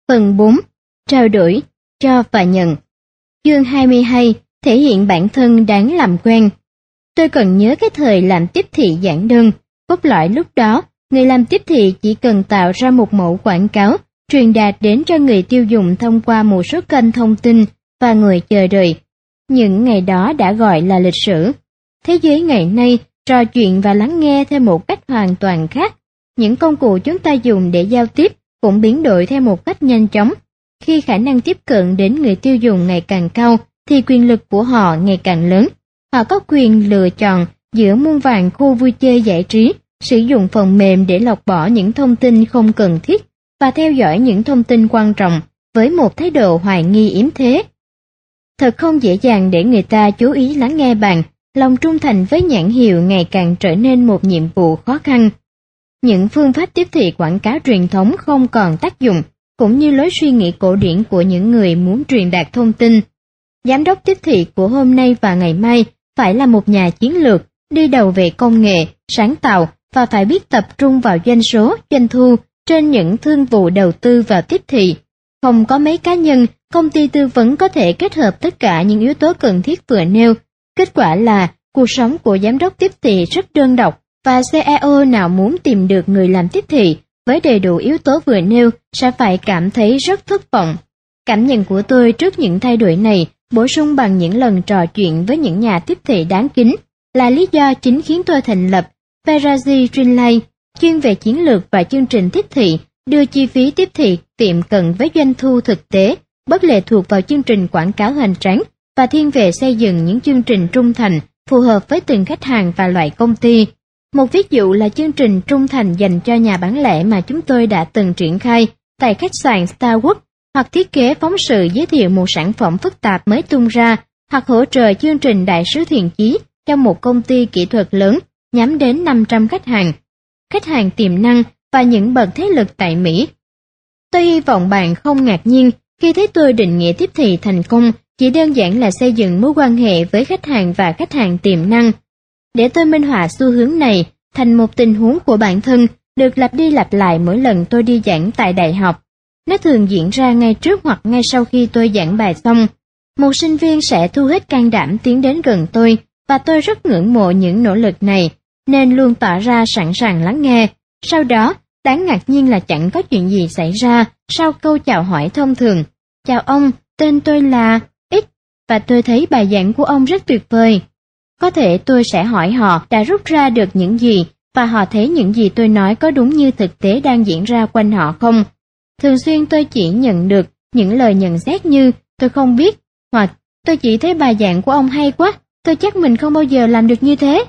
Phần 4. Trao đổi, cho và nhận. Chương 22. Thể hiện bản thân đáng làm quen. Tôi còn nhớ cái thời làm tiếp thị giản đơn. Cốt lõi lúc đó, người làm tiếp thị chỉ cần tạo ra một mẫu quảng cáo, truyền đạt đến cho người tiêu dùng thông qua một số kênh thông tin và ngồi chờ đợi. Những ngày đó đã gọi là lịch sử. Thế giới ngày nay, trò chuyện và lắng nghe theo một cách hoàn toàn khác. Những công cụ chúng ta dùng để giao tiếp cũng biến đổi theo một cách nhanh chóng. Khi khả năng tiếp cận đến người tiêu dùng ngày càng cao, thì quyền lực của họ ngày càng lớn. Họ có quyền lựa chọn giữa muôn vàn khu vui chơi giải trí, sử dụng phần mềm để lọc bỏ những thông tin không cần thiết và theo dõi những thông tin quan trọng với một thái độ hoài nghi yếm thế. Thật không dễ dàng để người ta chú ý lắng nghe bạn, lòng trung thành với nhãn hiệu ngày càng trở nên một nhiệm vụ khó khăn. Những phương pháp tiếp thị quảng cáo truyền thống không còn tác dụng, cũng như lối suy nghĩ cổ điển của những người muốn truyền đạt thông tin. Giám đốc tiếp thị của hôm nay và ngày mai phải là một nhà chiến lược, đi đầu về công nghệ, sáng tạo và phải biết tập trung vào doanh số, doanh thu trên những thương vụ đầu tư vào tiếp thị. Không có mấy cá nhân, công ty tư vấn có thể kết hợp tất cả những yếu tố cần thiết vừa nêu. Kết quả là cuộc sống của giám đốc tiếp thị rất đơn độc, và CEO nào muốn tìm được người làm tiếp thị với đầy đủ yếu tố vừa nêu sẽ phải cảm thấy rất thất vọng. Cảm nhận của tôi trước những thay đổi này, bổ sung bằng những lần trò chuyện với những nhà tiếp thị đáng kính, là lý do chính khiến tôi thành lập Perazi Greenlight, chuyên về chiến lược và chương trình tiếp thị, đưa chi phí tiếp thị tiệm cận với doanh thu thực tế, bất lệ thuộc vào chương trình quảng cáo hoành tráng và thiên về xây dựng những chương trình trung thành phù hợp với từng khách hàng và loại công ty. Một ví dụ là chương trình trung thành dành cho nhà bán lẻ mà chúng tôi đã từng triển khai tại khách sạn Starwood, hoặc thiết kế phóng sự giới thiệu một sản phẩm phức tạp mới tung ra, hoặc hỗ trợ chương trình đại sứ thiện chí cho một công ty kỹ thuật lớn nhắm đến 500 khách hàng tiềm năng và những bậc thế lực tại Mỹ. Tôi hy vọng bạn không ngạc nhiên khi thấy tôi định nghĩa tiếp thị thành công chỉ đơn giản là xây dựng mối quan hệ với khách hàng và khách hàng tiềm năng. Để tôi minh họa xu hướng này thành một tình huống của bản thân được lặp đi lặp lại mỗi lần tôi đi giảng tại đại học. Nó thường diễn ra ngay trước hoặc ngay sau khi tôi giảng bài xong. Một sinh viên sẽ thu hết can đảm tiến đến gần tôi, và tôi rất ngưỡng mộ những nỗ lực này, nên luôn tỏ ra sẵn sàng lắng nghe. Sau đó, đáng ngạc nhiên là chẳng có chuyện gì xảy ra sau câu chào hỏi thông thường. Chào ông, tên tôi là X, và tôi thấy bài giảng của ông rất tuyệt vời. Có thể tôi sẽ hỏi họ đã rút ra được những gì, và họ thấy những gì tôi nói có đúng như thực tế đang diễn ra quanh họ không. Thường xuyên tôi chỉ nhận được những lời nhận xét như tôi không biết, hoặc tôi chỉ thấy bài giảng của ông hay quá, tôi chắc mình không bao giờ làm được như thế.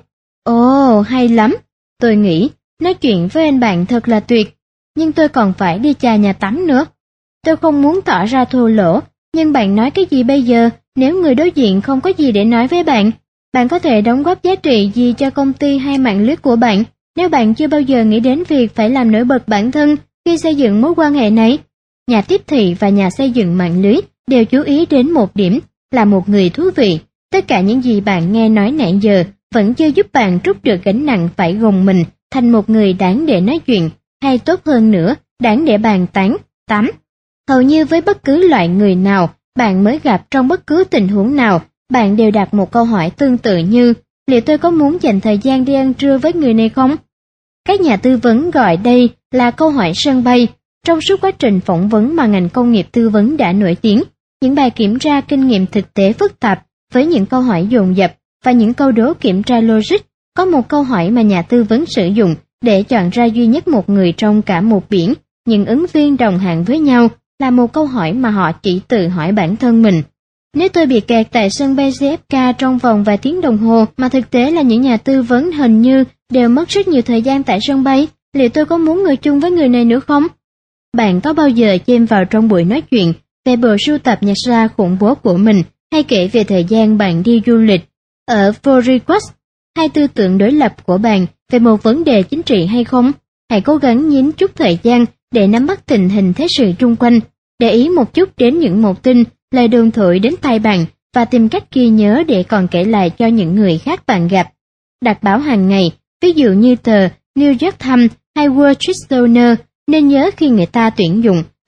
Ồ, hay lắm, tôi nghĩ, nói chuyện với anh bạn thật là tuyệt, nhưng tôi còn phải đi chà nhà tắm nữa. Tôi không muốn tỏ ra thô lỗ, nhưng bạn nói cái gì bây giờ nếu người đối diện không có gì để nói với bạn? Bạn có thể đóng góp giá trị gì cho công ty hay mạng lưới của bạn nếu bạn chưa bao giờ nghĩ đến việc phải làm nổi bật bản thân khi xây dựng mối quan hệ này? Nhà tiếp thị và nhà xây dựng mạng lưới đều chú ý đến một điểm là một người thú vị. Tất cả những gì bạn nghe nói nãy giờ vẫn chưa giúp bạn trút được gánh nặng phải gồng mình thành một người đáng để nói chuyện, hay tốt hơn nữa, đáng để bàn tán, tắm. Hầu như với bất cứ loại người nào bạn mới gặp trong bất cứ tình huống nào, bạn đều đặt một câu hỏi tương tự như, liệu tôi có muốn dành thời gian đi ăn trưa với người này không? Các nhà tư vấn gọi đây là câu hỏi sân bay. Trong suốt quá trình phỏng vấn mà ngành công nghiệp tư vấn đã nổi tiếng, những bài kiểm tra kinh nghiệm thực tế phức tạp với những câu hỏi dồn dập và những câu đố kiểm tra logic, có một câu hỏi mà nhà tư vấn sử dụng để chọn ra duy nhất một người trong cả một biển những ứng viên đồng hạng với nhau, là một câu hỏi mà họ chỉ tự hỏi bản thân mình. Nếu tôi bị kẹt tại sân bay JFK trong vòng vài tiếng đồng hồ, mà thực tế là những nhà tư vấn hình như đều mất rất nhiều thời gian tại sân bay, liệu tôi có muốn ngồi chung với người này nữa không? Bạn có bao giờ chêm vào trong buổi nói chuyện về bộ sưu tập nhạc ra khủng bố của mình, hay kể về thời gian bạn đi du lịch ở Vorigwas, hay tư tưởng đối lập của bạn về một vấn đề chính trị hay không? Hãy cố gắng nhín chút thời gian để nắm bắt tình hình thế sự chung quanh, để ý một chút đến những một tin, lời đồn thổi đến tai bạn, và tìm cách ghi nhớ để còn kể lại cho những người khác bạn gặp. Đọc báo hàng ngày, ví dụ như tờ New York Times hay Wall Street Journal, nên nhớ khi người ta tuyển dụng,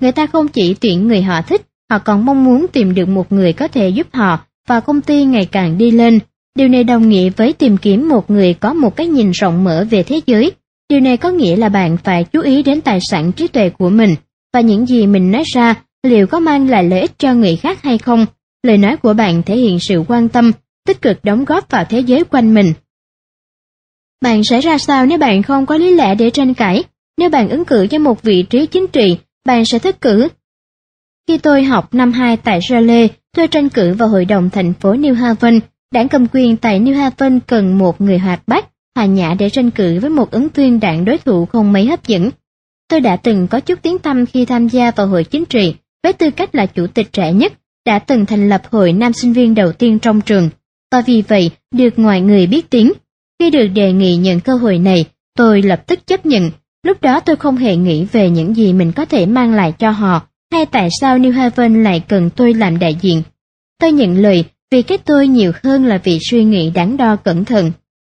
Người ta không chỉ tuyển người họ thích, họ còn mong muốn tìm được một người có thể giúp họ và công ty ngày càng đi lên. Điều này đồng nghĩa với tìm kiếm một người có một cái nhìn rộng mở về thế giới. Điều này có nghĩa là bạn phải chú ý đến tài sản trí tuệ của mình và những gì mình nói ra liệu có mang lại lợi ích cho người khác hay không. Lời nói của bạn thể hiện sự quan tâm, tích cực đóng góp vào thế giới quanh mình. Bạn sẽ ra sao nếu bạn không có lý lẽ để tranh cãi? Nếu bạn ứng cử cho một vị trí chính trị, bạn sẽ thất cử. Khi tôi học năm 2 tại Raleigh, tôi tranh cử vào hội đồng thành phố New Haven. Đảng cầm quyền tại New Haven cần một người hoạt bát, hòa nhã để tranh cử với một ứng viên đảng đối thủ không mấy hấp dẫn. Tôi đã từng có chút tiếng tăm khi tham gia vào hội chính trị, với tư cách là chủ tịch trẻ nhất, đã từng thành lập hội nam sinh viên đầu tiên trong trường, và vì vậy được mọi người biết tiếng. Khi được đề nghị nhận cơ hội này, tôi lập tức chấp nhận. Lúc đó tôi không hề nghĩ về những gì mình có thể mang lại cho họ, hay tại sao New Haven lại cần tôi làm đại diện. Tôi nhận lời vì cái tôi nhiều hơn là vì suy nghĩ đắn đo cẩn thận.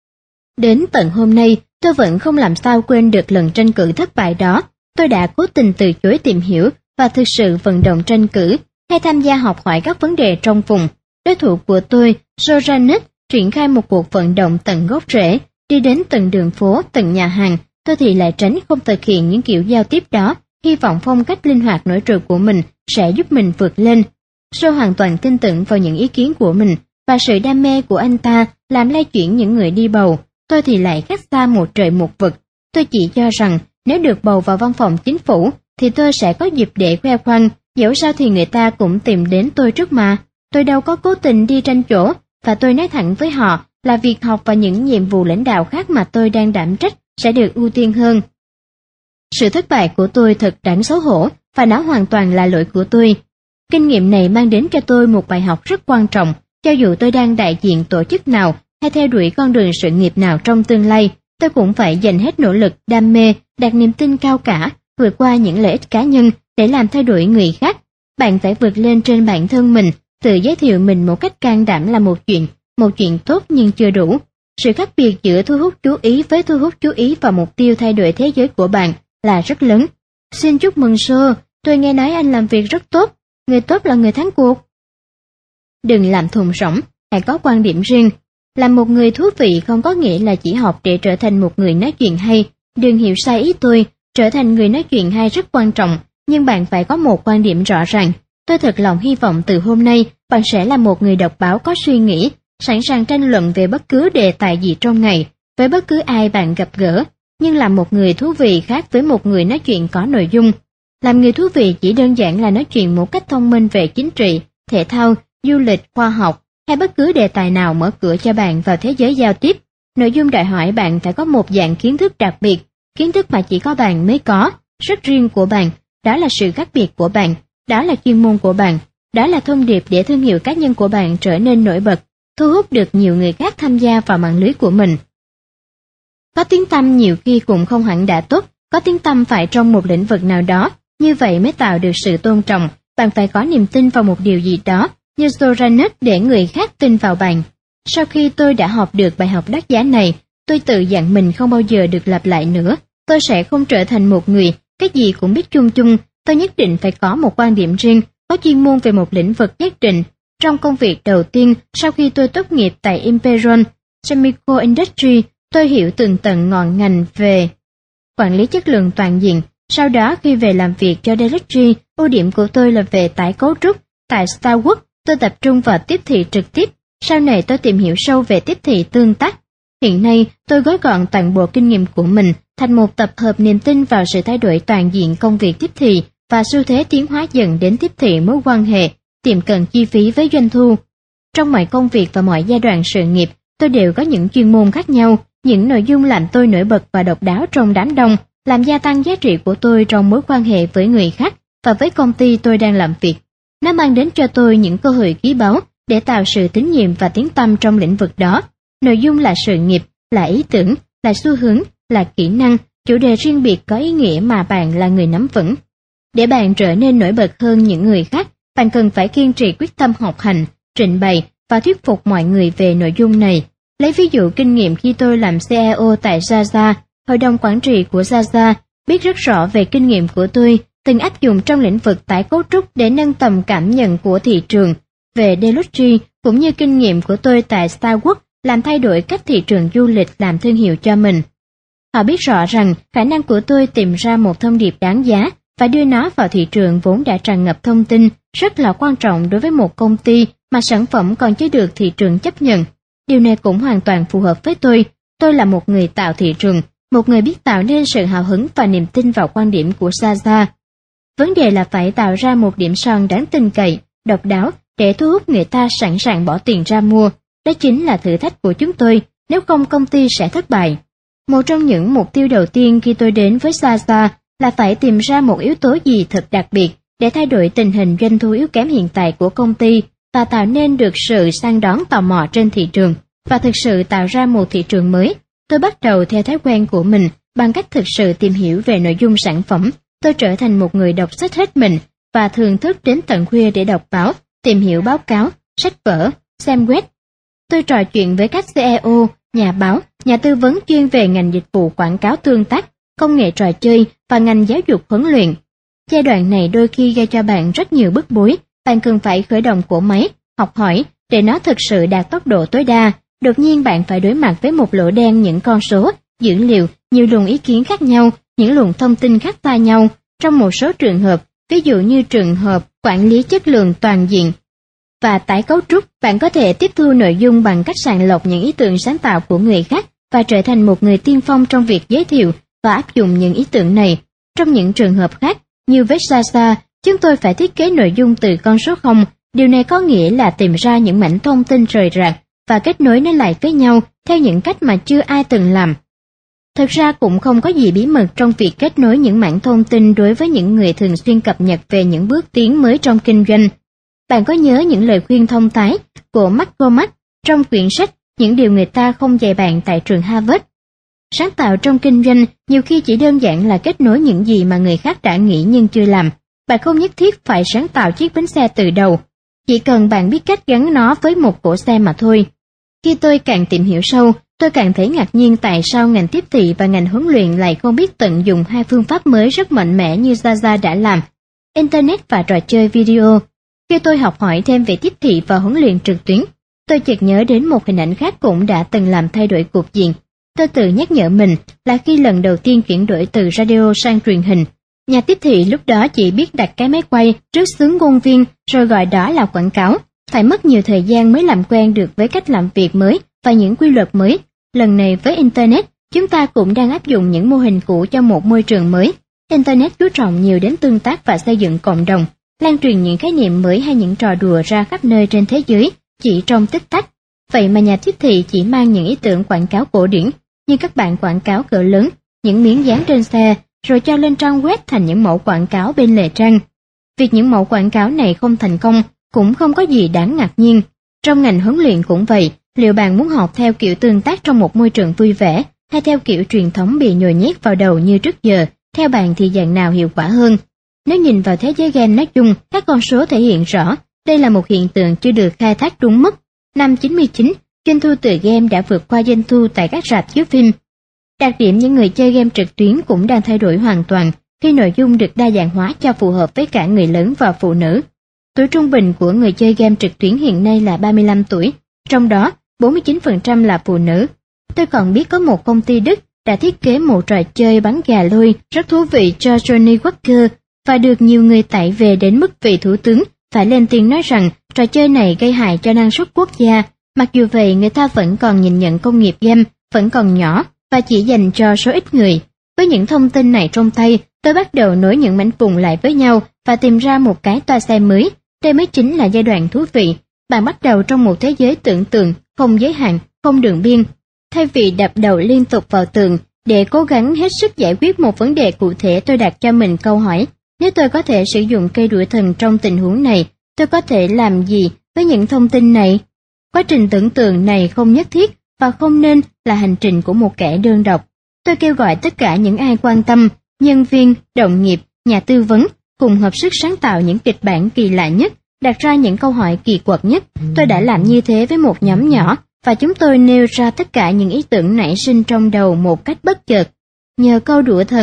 Đến tận hôm nay, tôi vẫn không làm sao quên được lần tranh cử thất bại đó. Tôi đã cố tình từ chối tìm hiểu và thực sự vận động tranh cử, hay tham gia học hỏi các vấn đề trong vùng. Đối thủ của tôi, Soranet, triển khai một cuộc vận động tận gốc rễ, đi đến từng đường phố, từng nhà hàng. Tôi thì lại tránh không thực hiện những kiểu giao tiếp đó, hy vọng phong cách linh hoạt nổi trội của mình sẽ giúp mình vượt lên. Joe hoàn toàn tin tưởng vào những ý kiến của mình, và sự đam mê của anh ta làm lay chuyển những người đi bầu. Tôi thì lại cách xa một trời một vực. Tôi chỉ cho rằng nếu được bầu vào văn phòng chính phủ thì tôi sẽ có dịp để khoe khoang, dẫu sao thì người ta cũng tìm đến tôi trước mà. Tôi đâu có cố tình đi tranh chỗ, và tôi nói thẳng với họ là việc học và những nhiệm vụ lãnh đạo khác mà tôi đang đảm trách sẽ được ưu tiên hơn. Sự thất bại của tôi thật đáng xấu hổ, và nó hoàn toàn là lỗi của tôi. Kinh nghiệm này mang đến cho tôi một bài học rất quan trọng, cho dù tôi đang đại diện tổ chức nào hay theo đuổi con đường sự nghiệp nào trong tương lai, tôi cũng phải dành hết nỗ lực, đam mê, đặt niềm tin cao cả, vượt qua những lợi ích cá nhân để làm thay đổi người khác. Bạn phải vượt lên trên bản thân mình, tự giới thiệu mình một cách can đảm là một chuyện tốt nhưng chưa đủ. Sự khác biệt giữa thu hút chú ý với thu hút chú ý vào mục tiêu thay đổi thế giới của bạn là rất lớn. Xin chúc mừng Joe, tôi nghe nói anh làm việc rất tốt, người tốt là người thắng cuộc. Đừng làm thùng rỗng, hãy có quan điểm riêng. Làm một người thú vị không có nghĩa là chỉ học để trở thành một người nói chuyện hay. Đừng hiểu sai ý tôi, trở thành người nói chuyện hay rất quan trọng, nhưng bạn phải có một quan điểm rõ ràng. Tôi thật lòng hy vọng từ hôm nay bạn sẽ là một người đọc báo có suy nghĩ, sẵn sàng tranh luận về bất cứ đề tài gì trong ngày, với bất cứ ai bạn gặp gỡ, nhưng là một người thú vị khác với một người nói chuyện có nội dung. Làm người thú vị chỉ đơn giản là nói chuyện một cách thông minh về chính trị, thể thao, du lịch, khoa học, hay bất cứ đề tài nào mở cửa cho bạn vào thế giới giao tiếp. Nội dung đòi hỏi bạn phải có một dạng kiến thức đặc biệt, kiến thức mà chỉ có bạn mới có, rất riêng của bạn, đó là sự khác biệt của bạn, đó là chuyên môn của bạn, đó là thông điệp để thương hiệu cá nhân của bạn trở nên nổi bật, thu hút được nhiều người khác tham gia vào mạng lưới của mình. Có tiếng tăm nhiều khi cũng không hẳn đã tốt, có tiếng tăm phải trong một lĩnh vực nào đó, như vậy mới tạo được sự tôn trọng. Bạn phải có niềm tin vào một điều gì đó, như Soranet để người khác tin vào bạn. Sau khi tôi đã học được bài học đắt giá này, tôi tự dặn mình không bao giờ được lặp lại nữa. Tôi sẽ không trở thành một người, cái gì cũng biết chung chung, tôi nhất định phải có một quan điểm riêng, có chuyên môn về một lĩnh vực nhất định. Trong công việc đầu tiên, sau khi tôi tốt nghiệp tại Imperial Chemical Industry, tôi hiểu tường tận ngọn ngành về quản lý chất lượng toàn diện. Sau đó khi về làm việc cho Delivery, ưu điểm của tôi là về tái cấu trúc. Tại Starwood, tôi tập trung vào tiếp thị trực tiếp. Sau này tôi tìm hiểu sâu về tiếp thị tương tác. Hiện nay, tôi gói gọn toàn bộ kinh nghiệm của mình thành một tập hợp niềm tin vào sự thay đổi toàn diện công việc tiếp thị và xu thế tiến hóa dần đến tiếp thị mối quan hệ, tiệm cận chi phí với doanh thu. Trong mọi công việc và mọi giai đoạn sự nghiệp, tôi đều có những chuyên môn khác nhau, những nội dung làm tôi nổi bật và độc đáo trong đám đông, làm gia tăng giá trị của tôi trong mối quan hệ với người khác và với công ty tôi đang làm việc. Nó mang đến cho tôi những cơ hội quý báu để tạo sự tín nhiệm và tiếng tăm trong lĩnh vực đó. Nội dung là sự nghiệp, là ý tưởng, là xu hướng, là kỹ năng, chủ đề riêng biệt có ý nghĩa mà bạn là người nắm vững. Để bạn trở nên nổi bật hơn những người khác, bạn cần phải kiên trì quyết tâm học hành, trình bày và thuyết phục mọi người về nội dung này. Lấy ví dụ kinh nghiệm khi tôi làm CEO tại Zaza, hội đồng quản trị của Zaza biết rất rõ về kinh nghiệm của tôi từng áp dụng trong lĩnh vực tái cấu trúc để nâng tầm cảm nhận của thị trường về Deluxe, cũng như kinh nghiệm của tôi tại Starwood làm thay đổi cách thị trường du lịch làm thương hiệu cho mình. Họ biết rõ rằng khả năng của tôi tìm ra một thông điệp đáng giá và đưa nó vào thị trường vốn đã tràn ngập thông tin rất là quan trọng đối với một công ty mà sản phẩm còn chưa được thị trường chấp nhận. Điều này cũng hoàn toàn phù hợp với tôi. Tôi là một người tạo thị trường, một người biết tạo nên sự hào hứng và niềm tin vào quan điểm của Zaza. Vấn đề là phải tạo ra một điểm son đáng tin cậy, độc đáo để thu hút người ta sẵn sàng bỏ tiền ra mua. Đó chính là thử thách của chúng tôi, nếu không công ty sẽ thất bại. Một trong những mục tiêu đầu tiên khi tôi đến với Zaza là phải tìm ra một yếu tố gì thật đặc biệt để thay đổi tình hình doanh thu yếu kém hiện tại của công ty và tạo nên được sự săn đón tò mò trên thị trường và thực sự tạo ra một thị trường mới. Tôi bắt đầu theo thói quen của mình bằng cách thực sự tìm hiểu về nội dung sản phẩm. Tôi trở thành một người đọc sách hết mình và thường thức đến tận khuya để đọc báo, tìm hiểu báo cáo, sách vở, xem web. Tôi trò chuyện với các CEO, nhà báo, nhà tư vấn chuyên về ngành dịch vụ quảng cáo tương tác, công nghệ trò chơi và ngành giáo dục huấn luyện. Giai đoạn này đôi khi gây cho bạn rất nhiều bức bối, bạn cần phải khởi động cỗ máy, học hỏi để nó thực sự đạt tốc độ tối đa. Đột nhiên bạn phải đối mặt với một lỗ đen những con số, dữ liệu, nhiều luồng ý kiến khác nhau, những luồng thông tin khác pha nhau. Trong một số trường hợp, ví dụ như trường hợp quản lý chất lượng toàn diện và tái cấu trúc, bạn có thể tiếp thu nội dung bằng cách sàng lọc những ý tưởng sáng tạo của người khác và trở thành một người tiên phong trong việc giới thiệu và áp dụng những ý tưởng này. Trong những trường hợp khác, như với Zaza, chúng tôi phải thiết kế nội dung từ con số 0. Điều này có nghĩa là tìm ra những mảnh thông tin rời rạc và kết nối nó lại với nhau theo những cách mà chưa ai từng làm. Thực ra cũng không có gì bí mật trong việc kết nối những mảng thông tin đối với những người thường xuyên cập nhật về những bước tiến mới trong kinh doanh. Bạn có nhớ những lời khuyên thông thái của McCormack trong quyển sách Những điều người ta không dạy bạn tại trường Harvard? Sáng tạo trong kinh doanh nhiều khi chỉ đơn giản là kết nối những gì mà người khác đã nghĩ nhưng chưa làm. Bạn không nhất thiết phải sáng tạo chiếc bánh xe từ đầu, chỉ cần bạn biết cách gắn nó với một cỗ xe mà thôi. Khi tôi càng tìm hiểu sâu, tôi càng thấy ngạc nhiên tại sao ngành tiếp thị và ngành huấn luyện lại không biết tận dụng hai phương pháp mới rất mạnh mẽ như Zaza đã làm, Internet và trò chơi video. Khi tôi học hỏi thêm về tiếp thị và huấn luyện trực tuyến, tôi chợt nhớ đến một hình ảnh khác cũng đã từng làm thay đổi cục diện. Tôi tự nhắc nhở mình là khi lần đầu tiên chuyển đổi từ radio sang truyền hình, nhà tiếp thị lúc đó chỉ biết đặt cái máy quay trước xướng ngôn viên rồi gọi đó là quảng cáo. Phải mất nhiều thời gian mới làm quen được với cách làm việc mới và những quy luật mới. Lần này với Internet, chúng ta cũng đang áp dụng những mô hình cũ cho một môi trường mới. Internet chú trọng nhiều đến tương tác và xây dựng cộng đồng, lan truyền những khái niệm mới hay những trò đùa ra khắp nơi trên thế giới chỉ trong tích tắc. Vậy mà nhà tiếp thị chỉ mang những ý tưởng quảng cáo cổ điển như các bạn quảng cáo cỡ lớn, những miếng dán trên xe, rồi cho lên trang web thành những mẫu quảng cáo bên lề trang. Việc những mẫu quảng cáo này không thành công cũng không có gì đáng ngạc nhiên. Trong ngành huấn luyện cũng vậy, liệu bạn muốn học theo kiểu tương tác trong một môi trường vui vẻ hay theo kiểu truyền thống bị nhồi nhét vào đầu như trước giờ, theo bạn thì dạng nào hiệu quả hơn? Nếu nhìn vào thế giới game nói chung, các con số thể hiện rõ đây là một hiện tượng chưa được khai thác đúng mức. Năm 99, doanh thu từ game đã vượt qua doanh thu tại các rạp chiếu phim. Đặc điểm những người chơi game trực tuyến cũng đang thay đổi hoàn toàn khi nội dung được đa dạng hóa cho phù hợp với cả người lớn và phụ nữ. Tuổi trung bình của người chơi game trực tuyến hiện nay là 35 tuổi, trong đó 49% là phụ nữ. Tôi còn biết có một công ty Đức đã thiết kế một trò chơi bắn gà lôi rất thú vị cho Johnny Walker và được nhiều người tải về đến mức vị thủ tướng phải lên tiếng nói rằng trò chơi này gây hại cho năng suất quốc gia. Mặc dù vậy, người ta vẫn còn nhìn nhận công nghiệp game vẫn còn nhỏ và chỉ dành cho số ít người. Với những thông tin này trong tay, tôi bắt đầu nối những mảnh vụn lại với nhau và tìm ra một cái toa xe mới. Đây mới chính là giai đoạn thú vị. Bạn bắt đầu trong một thế giới tưởng tượng, không giới hạn, không đường biên. Thay vì đập đầu liên tục vào tường để cố gắng hết sức giải quyết một vấn đề cụ thể, tôi đặt cho mình câu hỏi: nếu tôi có thể sử dụng cây đũa thần trong tình huống này, tôi có thể làm gì với những thông tin này? Quá trình tưởng tượng này không nhất thiết và không nên là hành trình của một kẻ đơn độc. Tôi kêu gọi tất cả những ai quan tâm, nhân viên, đồng nghiệp, nhà tư vấn, cùng hợp sức sáng tạo những kịch bản kỳ lạ nhất, đặt ra những câu hỏi kỳ quặc nhất. Tôi đã làm như thế với một nhóm nhỏ, và chúng tôi nêu ra tất cả những ý tưởng nảy sinh trong đầu một cách bất chợt. Nhờ câu đũa thần,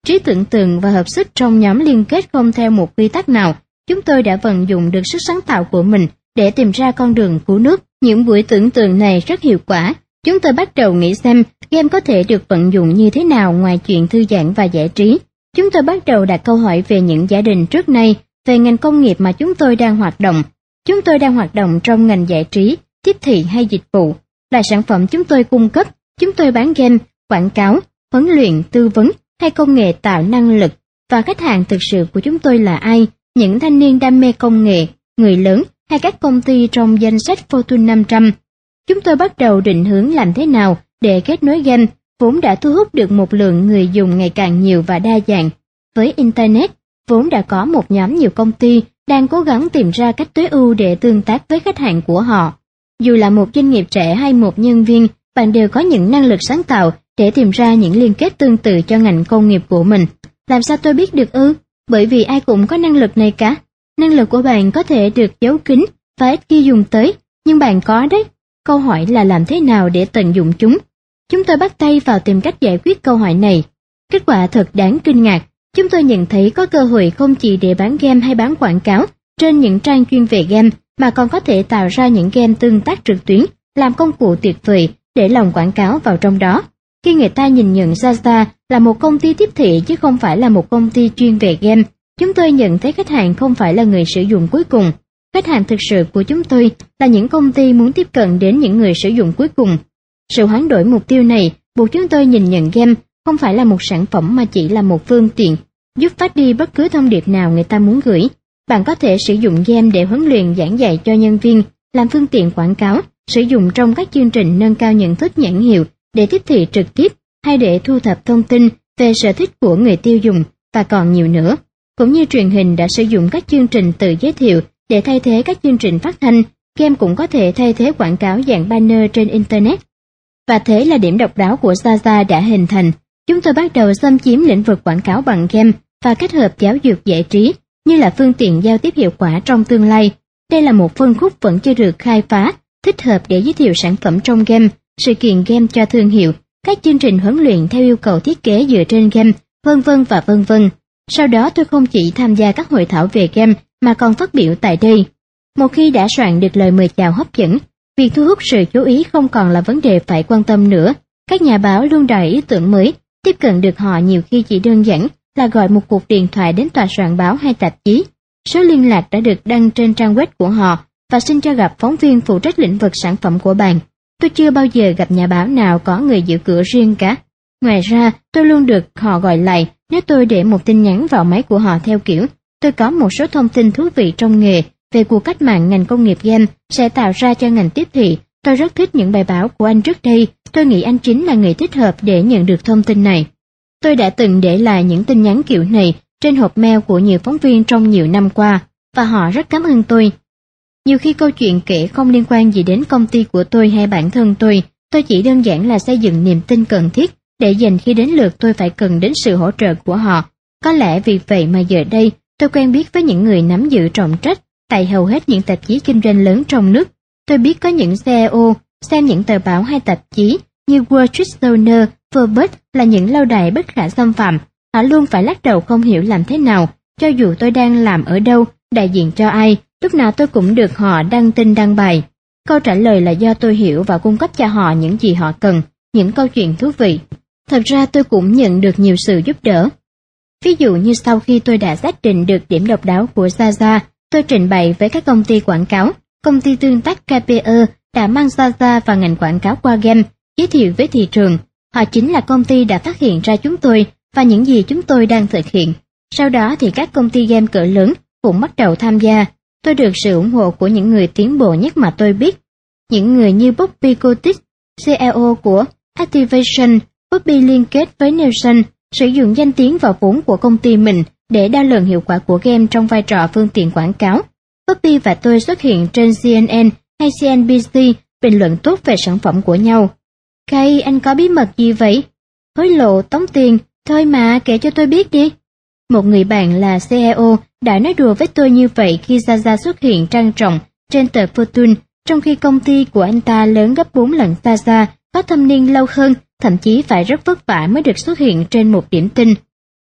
trí tưởng tượng và hợp sức trong nhóm liên kết không theo một quy tắc nào, chúng tôi đã vận dụng được sức sáng tạo của mình để tìm ra con đường cứu nước. Những buổi tưởng tượng này rất hiệu quả. Chúng tôi bắt đầu nghĩ xem game có thể được vận dụng như thế nào ngoài chuyện thư giãn và giải trí. Chúng tôi bắt đầu đặt câu hỏi về những giả định trước nay, về ngành công nghiệp mà chúng tôi đang hoạt động. Chúng tôi đang hoạt động trong ngành giải trí, tiếp thị hay dịch vụ. Là sản phẩm chúng tôi cung cấp, chúng tôi bán game, quảng cáo, huấn luyện, tư vấn hay công nghệ tạo năng lực. Và khách hàng thực sự của chúng tôi là ai? Những thanh niên đam mê công nghệ, người lớn hay các công ty trong danh sách Fortune 500. Chúng tôi bắt đầu định hướng làm thế nào để kết nối game, vốn đã thu hút được một lượng người dùng ngày càng nhiều và đa dạng. Với Internet, vốn đã có một nhóm nhiều công ty đang cố gắng tìm ra cách tối ưu để tương tác với khách hàng của họ. Dù là một doanh nghiệp trẻ hay một nhân viên, bạn đều có những năng lực sáng tạo để tìm ra những liên kết tương tự cho ngành công nghiệp của mình. Làm sao tôi biết được ư? Bởi vì ai cũng có năng lực này cả. Năng lực của bạn có thể được giấu kín và ít khi dùng tới, nhưng bạn có đấy. Câu hỏi là làm thế nào để tận dụng chúng? Chúng tôi bắt tay vào tìm cách giải quyết câu hỏi này. Kết quả thật đáng kinh ngạc. Chúng tôi nhận thấy có cơ hội không chỉ để bán game hay bán quảng cáo trên những trang chuyên về game, mà còn có thể tạo ra những game tương tác trực tuyến, làm công cụ tuyệt vời để lồng quảng cáo vào trong đó. Khi người ta nhìn nhận Zaza là một công ty tiếp thị chứ không phải là một công ty chuyên về game, chúng tôi nhận thấy khách hàng không phải là người sử dụng cuối cùng. Khách hàng thực sự của chúng tôi là những công ty muốn tiếp cận đến những người sử dụng cuối cùng. Sự hoán đổi mục tiêu này buộc chúng tôi nhìn nhận game không phải là một sản phẩm mà chỉ là một phương tiện, giúp phát đi bất cứ thông điệp nào người ta muốn gửi. Bạn có thể sử dụng game để huấn luyện giảng dạy cho nhân viên, làm phương tiện quảng cáo, sử dụng trong các chương trình nâng cao nhận thức nhãn hiệu để tiếp thị trực tiếp hay để thu thập thông tin về sở thích của người tiêu dùng và còn nhiều nữa. Cũng như truyền hình đã sử dụng các chương trình tự giới thiệu để thay thế các chương trình phát thanh, game cũng có thể thay thế quảng cáo dạng banner trên Internet. Và thế là điểm độc đáo của Zaza đã hình thành. Chúng tôi bắt đầu xâm chiếm lĩnh vực quảng cáo bằng game và kết hợp giáo dục giải trí như là phương tiện giao tiếp hiệu quả trong tương lai. Đây là một phân khúc vẫn chưa được khai phá, thích hợp để giới thiệu sản phẩm trong game, sự kiện game cho thương hiệu, các chương trình huấn luyện theo yêu cầu thiết kế dựa trên game, vân vân và vân vân. Sau đó tôi không chỉ tham gia các hội thảo về game mà còn phát biểu tại đây. Một khi đã soạn được lời mời chào hấp dẫn, việc thu hút sự chú ý không còn là vấn đề phải quan tâm nữa. Các nhà báo luôn đòi ý tưởng mới, tiếp cận được họ nhiều khi chỉ đơn giản là gọi một cuộc điện thoại đến tòa soạn báo hay tạp chí. Số liên lạc đã được đăng trên trang web của họ và xin cho gặp phóng viên phụ trách lĩnh vực sản phẩm của bạn. Tôi chưa bao giờ gặp nhà báo nào có người giữ cửa riêng cả. Ngoài ra, tôi luôn được họ gọi lại nếu tôi để một tin nhắn vào máy của họ theo kiểu tôi có một số thông tin thú vị trong nghề về cuộc cách mạng ngành công nghiệp game sẽ tạo ra cho ngành tiếp thị. Tôi rất thích những bài báo của anh trước đây, tôi nghĩ anh chính là người thích hợp để nhận được thông tin này. Tôi đã từng để lại những tin nhắn kiểu này trên hộp mail của nhiều phóng viên trong nhiều năm qua, và họ rất cảm ơn tôi. Nhiều khi câu chuyện kể không liên quan gì đến công ty của tôi hay bản thân tôi chỉ đơn giản là xây dựng niềm tin cần thiết để dành khi đến lượt tôi phải cần đến sự hỗ trợ của họ. Có lẽ vì vậy mà giờ đây tôi quen biết với những người nắm giữ trọng trách tại hầu hết những tạp chí kinh doanh lớn trong nước. Tôi biết có những CEO xem những tờ báo hay tạp chí như Wall Street Journal, Forbes là những lâu đài bất khả xâm phạm. Họ luôn phải lắc đầu không hiểu làm thế nào, cho dù tôi đang làm ở đâu, đại diện cho ai, lúc nào tôi cũng được họ đăng tin đăng bài. Câu trả lời là do tôi hiểu và cung cấp cho họ những gì họ cần, những câu chuyện thú vị. Thật ra tôi cũng nhận được nhiều sự giúp đỡ. Ví dụ như sau khi tôi đã xác định được điểm độc đáo của Zaza, tôi trình bày với các công ty quảng cáo, công ty tương tác KPE đã mang Zaza vào ngành quảng cáo qua game, giới thiệu với thị trường. Họ chính là công ty đã phát hiện ra chúng tôi và những gì chúng tôi đang thực hiện. Sau đó thì các công ty game cỡ lớn cũng bắt đầu tham gia. Tôi được sự ủng hộ của những người tiến bộ nhất mà tôi biết. Những người như Bobby Kotick, CEO của Activation. Bobby liên kết với Nielsen, sử dụng danh tiếng và vốn của công ty mình để đo lường hiệu quả của game trong vai trò phương tiện quảng cáo. Bobby và tôi xuất hiện trên CNN hay CNBC bình luận tốt về sản phẩm của nhau. Kay, anh có bí mật gì vậy? Hối lộ, tống tiền, thôi mà, kể cho tôi biết đi. Một người bạn là CEO đã nói đùa với tôi như vậy khi Zaza xuất hiện trang trọng trên tờ Fortune, trong khi công ty của anh ta lớn gấp 4 lần Zaza, có thâm niên lâu hơn, thậm chí phải rất vất vả mới được xuất hiện trên một điểm tin.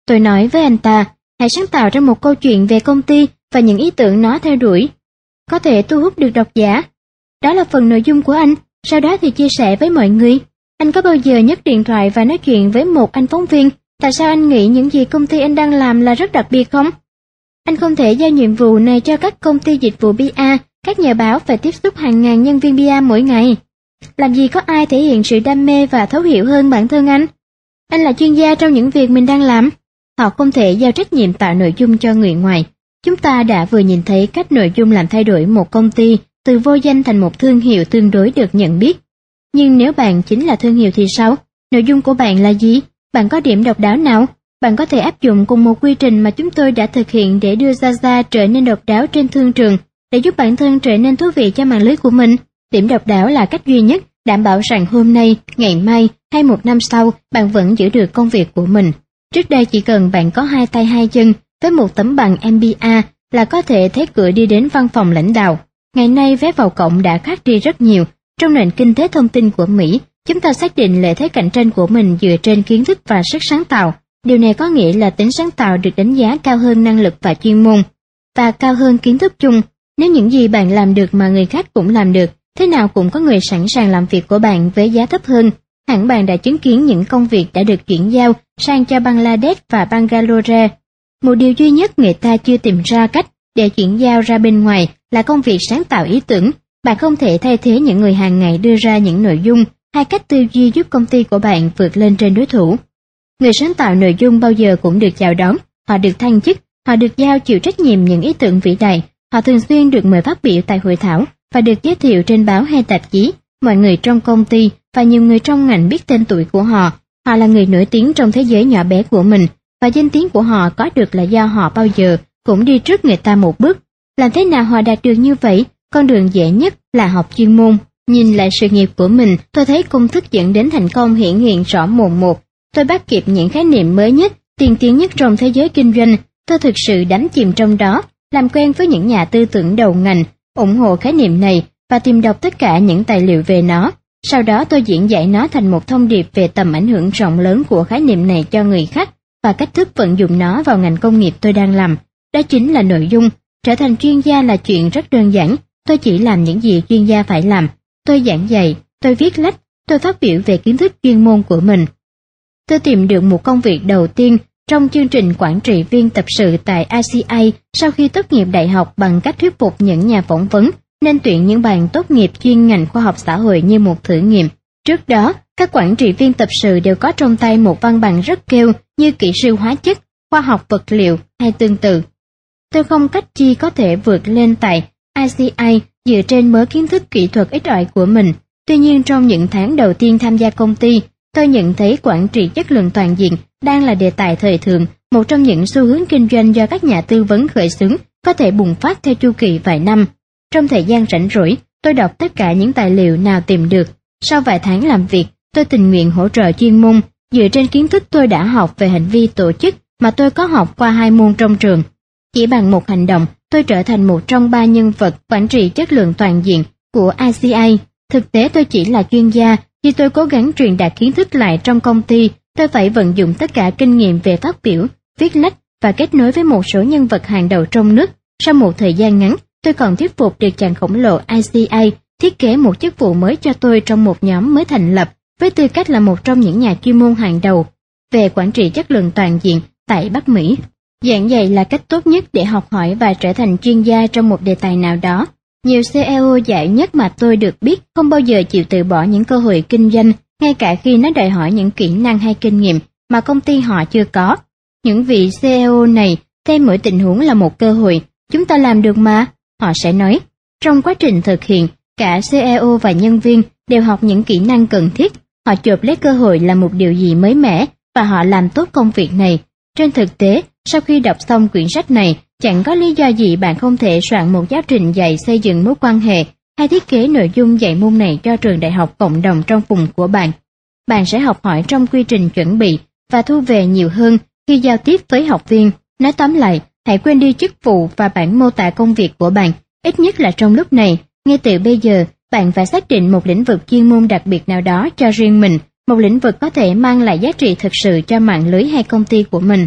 Tôi nói với anh ta, hãy sáng tạo ra một câu chuyện về công ty và những ý tưởng nó theo đuổi. Có thể thu hút được độc giả. Đó là phần nội dung của anh, sau đó thì chia sẻ với mọi người. Anh có bao giờ nhấc điện thoại và nói chuyện với một anh phóng viên, tại sao anh nghĩ những gì công ty anh đang làm là rất đặc biệt không? Anh không thể giao nhiệm vụ này cho các công ty dịch vụ PR, các nhà báo phải tiếp xúc hàng ngàn nhân viên PR mỗi ngày. Làm gì có ai thể hiện sự đam mê và thấu hiểu hơn bản thân anh? Anh là chuyên gia trong những việc mình đang làm. Họ không thể giao trách nhiệm tạo nội dung cho người ngoài. Chúng ta đã vừa nhìn thấy cách nội dung làm thay đổi một công ty từ vô danh thành một thương hiệu tương đối được nhận biết. Nhưng nếu bạn chính là thương hiệu thì sao? Nội dung của bạn là gì? Bạn có điểm độc đáo nào? Bạn có thể áp dụng cùng một quy trình mà chúng tôi đã thực hiện để đưa Zaza trở nên độc đáo trên thương trường, để giúp bản thân trở nên thú vị cho mạng lưới của mình. Điểm độc đáo là cách duy nhất đảm bảo rằng hôm nay, ngày mai hay một năm sau bạn vẫn giữ được công việc của mình. Trước đây chỉ cần bạn có 2 tay 2 chân với một tấm bằng MBA là có thể thấy cửa đi đến văn phòng lãnh đạo. Ngày nay vé vào cổng đã khác đi rất nhiều. Trong nền kinh tế thông tin của Mỹ, chúng ta xác định lợi thế cạnh tranh của mình dựa trên kiến thức và sức sáng tạo. Điều này có nghĩa là tính sáng tạo được đánh giá cao hơn năng lực và chuyên môn, và cao hơn kiến thức chung. Nếu những gì bạn làm được mà người khác cũng làm được, thế nào cũng có người sẵn sàng làm việc của bạn với giá thấp hơn. Hẳn bạn đã chứng kiến những công việc đã được chuyển giao sang cho Bangladesh và Bangalore. Một điều duy nhất người ta chưa tìm ra cách để chuyển giao ra bên ngoài là công việc sáng tạo ý tưởng. Bạn không thể thay thế những người hàng ngày đưa ra những nội dung hay cách tư duy giúp công ty của bạn vượt lên trên đối thủ. Người sáng tạo nội dung bao giờ cũng được chào đón, họ được thăng chức, họ được giao chịu trách nhiệm những ý tưởng vĩ đại, họ thường xuyên được mời phát biểu tại hội thảo và được giới thiệu trên báo hay tạp chí. Mọi người trong công ty và nhiều người trong ngành biết tên tuổi của họ. Họ là người nổi tiếng trong thế giới nhỏ bé của mình, và danh tiếng của họ có được là do họ bao giờ cũng đi trước người ta một bước. Làm thế nào họ đạt được như vậy? Con đường dễ nhất là học chuyên môn. Nhìn lại sự nghiệp của mình, tôi thấy công thức dẫn đến thành công hiển hiện rõ mồn một. Tôi bắt kịp những khái niệm mới nhất, tiên tiến nhất trong thế giới kinh doanh. Tôi thực sự đắm chìm trong đó, làm quen với những nhà tư tưởng đầu ngành, ủng hộ khái niệm này và tìm đọc tất cả những tài liệu về nó. Sau đó tôi diễn giải nó thành một thông điệp về tầm ảnh hưởng rộng lớn của khái niệm này cho người khác và cách thức vận dụng nó vào ngành công nghiệp tôi đang làm. Đó chính là nội dung. Trở thành chuyên gia là chuyện rất đơn giản. Tôi chỉ làm những gì chuyên gia phải làm. Tôi giảng dạy, tôi viết lách, tôi phát biểu về kiến thức chuyên môn của mình. Tôi tìm được một công việc đầu tiên trong chương trình quản trị viên tập sự tại ICA sau khi tốt nghiệp đại học bằng cách thuyết phục những nhà phỏng vấn nên tuyển những bạn tốt nghiệp chuyên ngành khoa học xã hội như một thử nghiệm. Trước đó, các quản trị viên tập sự đều có trong tay một văn bằng rất kêu như kỹ sư hóa chất, khoa học vật liệu hay tương tự. Tôi không cách chi có thể vượt lên tại ICA dựa trên mớ kiến thức kỹ thuật ít ỏi của mình. Tuy nhiên trong những tháng đầu tiên tham gia công ty, tôi nhận thấy quản trị chất lượng toàn diện đang là đề tài thời thượng, một trong những xu hướng kinh doanh do các nhà tư vấn khởi xướng có thể bùng phát theo chu kỳ vài năm. Trong thời gian rảnh rỗi, tôi đọc tất cả những tài liệu nào tìm được. Sau vài tháng làm việc, tôi tình nguyện hỗ trợ chuyên môn dựa trên kiến thức tôi đã học về hành vi tổ chức mà tôi có học qua 2 môn trong trường. Chỉ bằng một hành động, tôi trở thành một trong 3 nhân vật quản trị chất lượng toàn diện của ICA. Thực tế tôi chỉ là chuyên gia, khi tôi cố gắng truyền đạt kiến thức lại trong công ty, tôi phải vận dụng tất cả kinh nghiệm về phát biểu, viết lách và kết nối với một số nhân vật hàng đầu trong nước. Sau một thời gian ngắn, tôi còn thuyết phục được chàng khổng lồ ICA thiết kế một chức vụ mới cho tôi trong một nhóm mới thành lập, với tư cách là một trong những nhà chuyên môn hàng đầu về quản trị chất lượng toàn diện tại Bắc Mỹ. Giảng dạy là cách tốt nhất để học hỏi và trở thành chuyên gia trong một đề tài nào đó. Nhiều CEO giỏi nhất mà tôi được biết không bao giờ chịu từ bỏ những cơ hội kinh doanh, ngay cả khi nó đòi hỏi những kỹ năng hay kinh nghiệm mà công ty họ chưa có. Những vị CEO này xem mỗi tình huống là một cơ hội. Chúng ta làm được mà, họ sẽ nói. Trong quá trình thực hiện, cả CEO và nhân viên đều học những kỹ năng cần thiết. Họ chộp lấy cơ hội làm một điều gì mới mẻ và họ làm tốt công việc này. Trên thực tế, sau khi đọc xong quyển sách này, chẳng có lý do gì bạn không thể soạn một giáo trình dạy xây dựng mối quan hệ hay thiết kế nội dung dạy môn này cho trường đại học cộng đồng trong vùng của bạn. Bạn sẽ học hỏi trong quy trình chuẩn bị và thu về nhiều hơn khi giao tiếp với học viên. Nói tóm lại, hãy quên đi chức vụ và bản mô tả công việc của bạn, ít nhất là trong lúc này. Ngay từ bây giờ, bạn phải xác định một lĩnh vực chuyên môn đặc biệt nào đó cho riêng mình, một lĩnh vực có thể mang lại giá trị thực sự cho mạng lưới hay công ty của mình.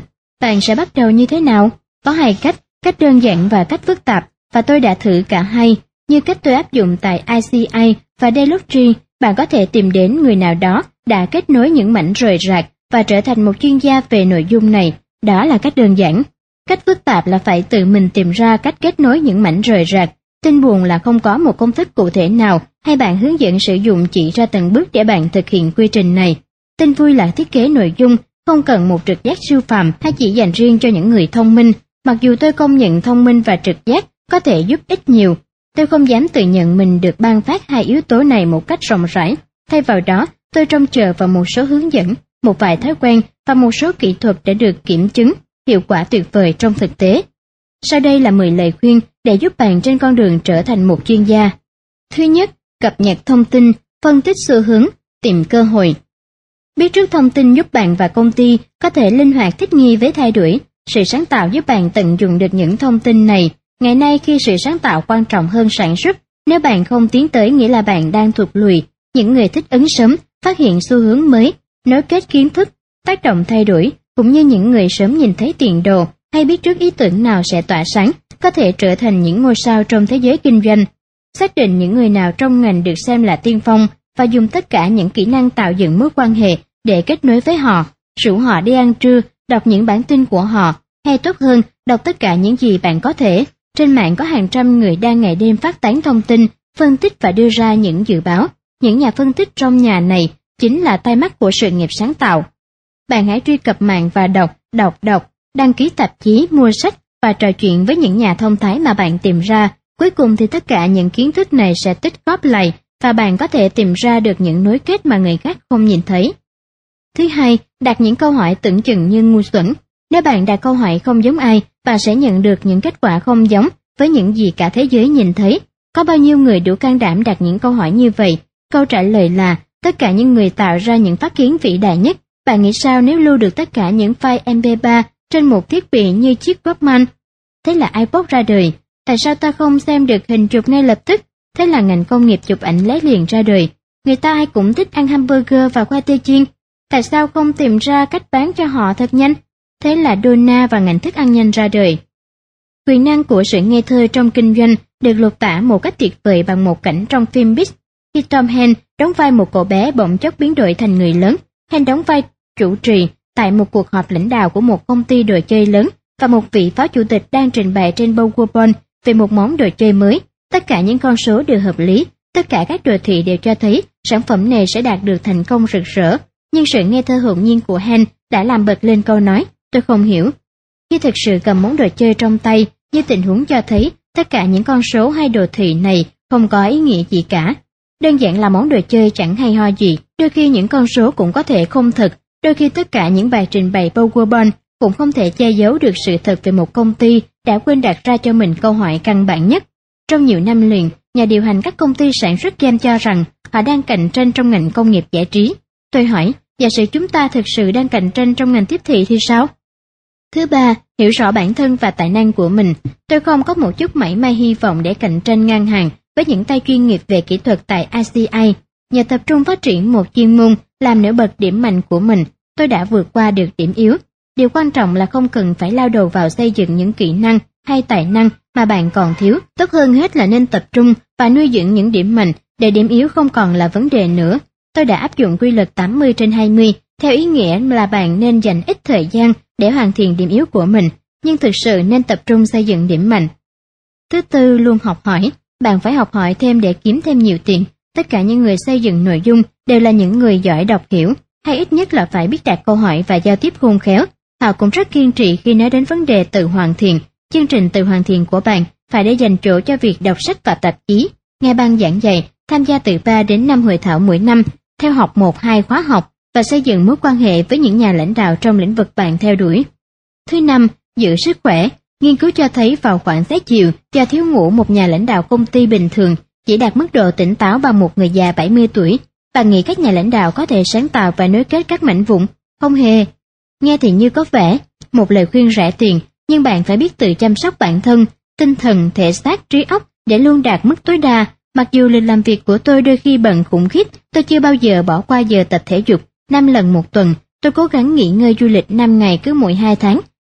Bạn sẽ bắt đầu như thế nào? Có hai cách đơn giản và cách phức tạp, và tôi đã thử cả hai. Như cách tôi áp dụng tại ICA và Deloitte, bạn có thể tìm đến người nào đó đã kết nối những mảnh rời rạc và trở thành một chuyên gia về nội dung này. Đó là cách đơn giản. Cách phức tạp là phải tự mình tìm ra cách kết nối những mảnh rời rạc. Tin buồn là không có một công thức cụ thể nào hay bạn hướng dẫn sử dụng chỉ ra từng bước để bạn thực hiện quy trình này. Tin vui là thiết kế nội dung không cần một trực giác siêu phàm hay chỉ dành riêng cho những người thông minh. Mặc dù tôi công nhận thông minh và trực giác có thể giúp ích nhiều, tôi không dám tự nhận mình được ban phát hai yếu tố này một cách rộng rãi. Thay vào đó, tôi trông chờ vào một số hướng dẫn, một vài thói quen và một số kỹ thuật để được kiểm chứng hiệu quả tuyệt vời trong thực tế. Sau đây là 10 lời khuyên để giúp bạn trên con đường trở thành một chuyên gia. Thứ nhất, cập nhật thông tin, phân tích xu hướng, tìm cơ hội. Biết trước thông tin giúp bạn và công ty có thể linh hoạt thích nghi với thay đổi. Sự sáng tạo giúp bạn tận dụng được những thông tin này. Ngày nay khi sự sáng tạo quan trọng hơn sản xuất, nếu bạn không tiến tới nghĩa là bạn đang thụt lùi. Những người thích ứng sớm, phát hiện xu hướng mới, nối kết kiến thức, tác động thay đổi, cũng như những người sớm nhìn thấy tiền đồ hay biết trước ý tưởng nào sẽ tỏa sáng, có thể trở thành những ngôi sao trong thế giới kinh doanh. Xác định những người nào trong ngành được xem là tiên phong và dùng tất cả những kỹ năng tạo dựng mối quan hệ để kết nối với họ, rủ họ đi ăn trưa, đọc những bản tin của họ, hay tốt hơn, đọc tất cả những gì bạn có thể. Trên mạng có hàng trăm người đang ngày đêm phát tán thông tin, phân tích và đưa ra những dự báo. Những nhà phân tích trong nhà này chính là tai mắt của sự nghiệp sáng tạo. Bạn hãy truy cập mạng và đọc, đăng ký tạp chí, mua sách và trò chuyện với những nhà thông thái mà bạn tìm ra. Cuối cùng thì tất cả những kiến thức này sẽ tích góp lại và bạn có thể tìm ra được những nối kết mà người khác không nhìn thấy. Thứ hai, đặt những câu hỏi tưởng chừng như ngu xuẩn. Nếu bạn đặt câu hỏi không giống ai, bạn sẽ nhận được những kết quả không giống với những gì cả thế giới nhìn thấy. Có bao nhiêu người đủ can đảm đặt những câu hỏi như vậy? Câu trả lời là tất cả những người tạo ra những phát kiến vĩ đại nhất. Bạn nghĩ sao nếu lưu được tất cả những file MP3 trên một thiết bị như chiếc Walkman? Thế là iPod ra đời. Tại sao ta không xem được hình chụp ngay lập tức? Thế là ngành công nghiệp chụp ảnh lấy liền ra đời. Người ta ai cũng thích ăn hamburger và khoai tây chiên. Tại sao không tìm ra cách bán cho họ thật nhanh? Thế là Dona và ngành thức ăn nhanh ra đời. Quyền năng của sự ngây thơ trong kinh doanh được lột tả một cách tuyệt vời bằng một cảnh trong phim Big. Khi Tom Hanks đóng vai một cậu bé bỗng chốc biến đổi thành người lớn, Hanks đóng vai chủ trì tại một cuộc họp lãnh đạo của một công ty đồ chơi lớn và một vị phó chủ tịch đang trình bày trên PowerPoint về một món đồ chơi mới. Tất cả những con số đều hợp lý, tất cả các đồ thị đều cho thấy sản phẩm này sẽ đạt được thành công rực rỡ. Nhưng sự ngây thơ hồn nhiên của Hanks đã làm bật lên câu nói, tôi không hiểu. Khi thực sự cầm món đồ chơi trong tay, như tình huống cho thấy, tất cả những con số hay đồ thị này không có ý nghĩa gì cả. Đơn giản là món đồ chơi chẳng hay ho gì, đôi khi những con số cũng có thể không thật, đôi khi tất cả những bài trình bày PowerPoint cũng không thể che giấu được sự thật về một công ty đã quên đặt ra cho mình câu hỏi căn bản nhất. Trong nhiều năm liền, nhà điều hành các công ty sản xuất game cho rằng họ đang cạnh tranh trong ngành công nghiệp giải trí. Tôi hỏi, giả sử chúng ta thực sự đang cạnh tranh trong ngành tiếp thị thì sao? Thứ ba, hiểu rõ bản thân và tài năng của mình. Tôi không có một chút mảy may hy vọng để cạnh tranh ngang hàng với những tay chuyên nghiệp về kỹ thuật tại ICA. Nhờ tập trung phát triển một chuyên môn làm nổi bật điểm mạnh của mình, tôi đã vượt qua được điểm yếu. Điều quan trọng là không cần phải lao đầu vào xây dựng những kỹ năng hay tài năng mà bạn còn thiếu. Tốt hơn hết là nên tập trung và nuôi dưỡng những điểm mạnh để điểm yếu không còn là vấn đề nữa. Tôi đã áp dụng quy luật 80/20, theo ý nghĩa là bạn nên dành ít thời gian để hoàn thiện điểm yếu của mình, nhưng thực sự nên tập trung xây dựng điểm mạnh. Thứ tư, luôn học hỏi. Bạn phải học hỏi thêm để kiếm thêm nhiều tiền. Tất cả những người xây dựng nội dung đều là những người giỏi đọc hiểu, hay ít nhất là phải biết đặt câu hỏi và giao tiếp khôn khéo. Họ cũng rất kiên trì khi nói đến vấn đề tự hoàn thiện. Chương trình tự hoàn thiện của bạn phải để dành chỗ cho việc đọc sách và tạp chí, nghe băng giảng dạy, tham gia từ 3 đến 5 hội thảo mỗi năm, theo học 1-2 khóa học và xây dựng mối quan hệ với những nhà lãnh đạo trong lĩnh vực bạn theo đuổi. Thứ năm, giữ sức khỏe. Nghiên cứu cho thấy vào khoảng xế chiều, do thiếu ngủ, một nhà lãnh đạo công ty bình thường chỉ đạt mức độ tỉnh táo bằng một người già 70 tuổi. Bạn nghĩ các nhà lãnh đạo có thể sáng tạo và nối kết các mảnh vụn? Không hề. Nghe thì như có vẻ, một lời khuyên rẻ tiền, nhưng bạn phải biết tự chăm sóc bản thân, tinh thần, thể xác, trí óc để luôn đạt mức tối đa. Mặc dù lịch làm việc của tôi đôi khi bận khủng khiếp, tôi chưa bao giờ bỏ qua giờ tập thể dục 5 lần một tuần. Tôi cố gắng nghỉ ngơi du lịch 5 ngày cứ mỗi 2 tháng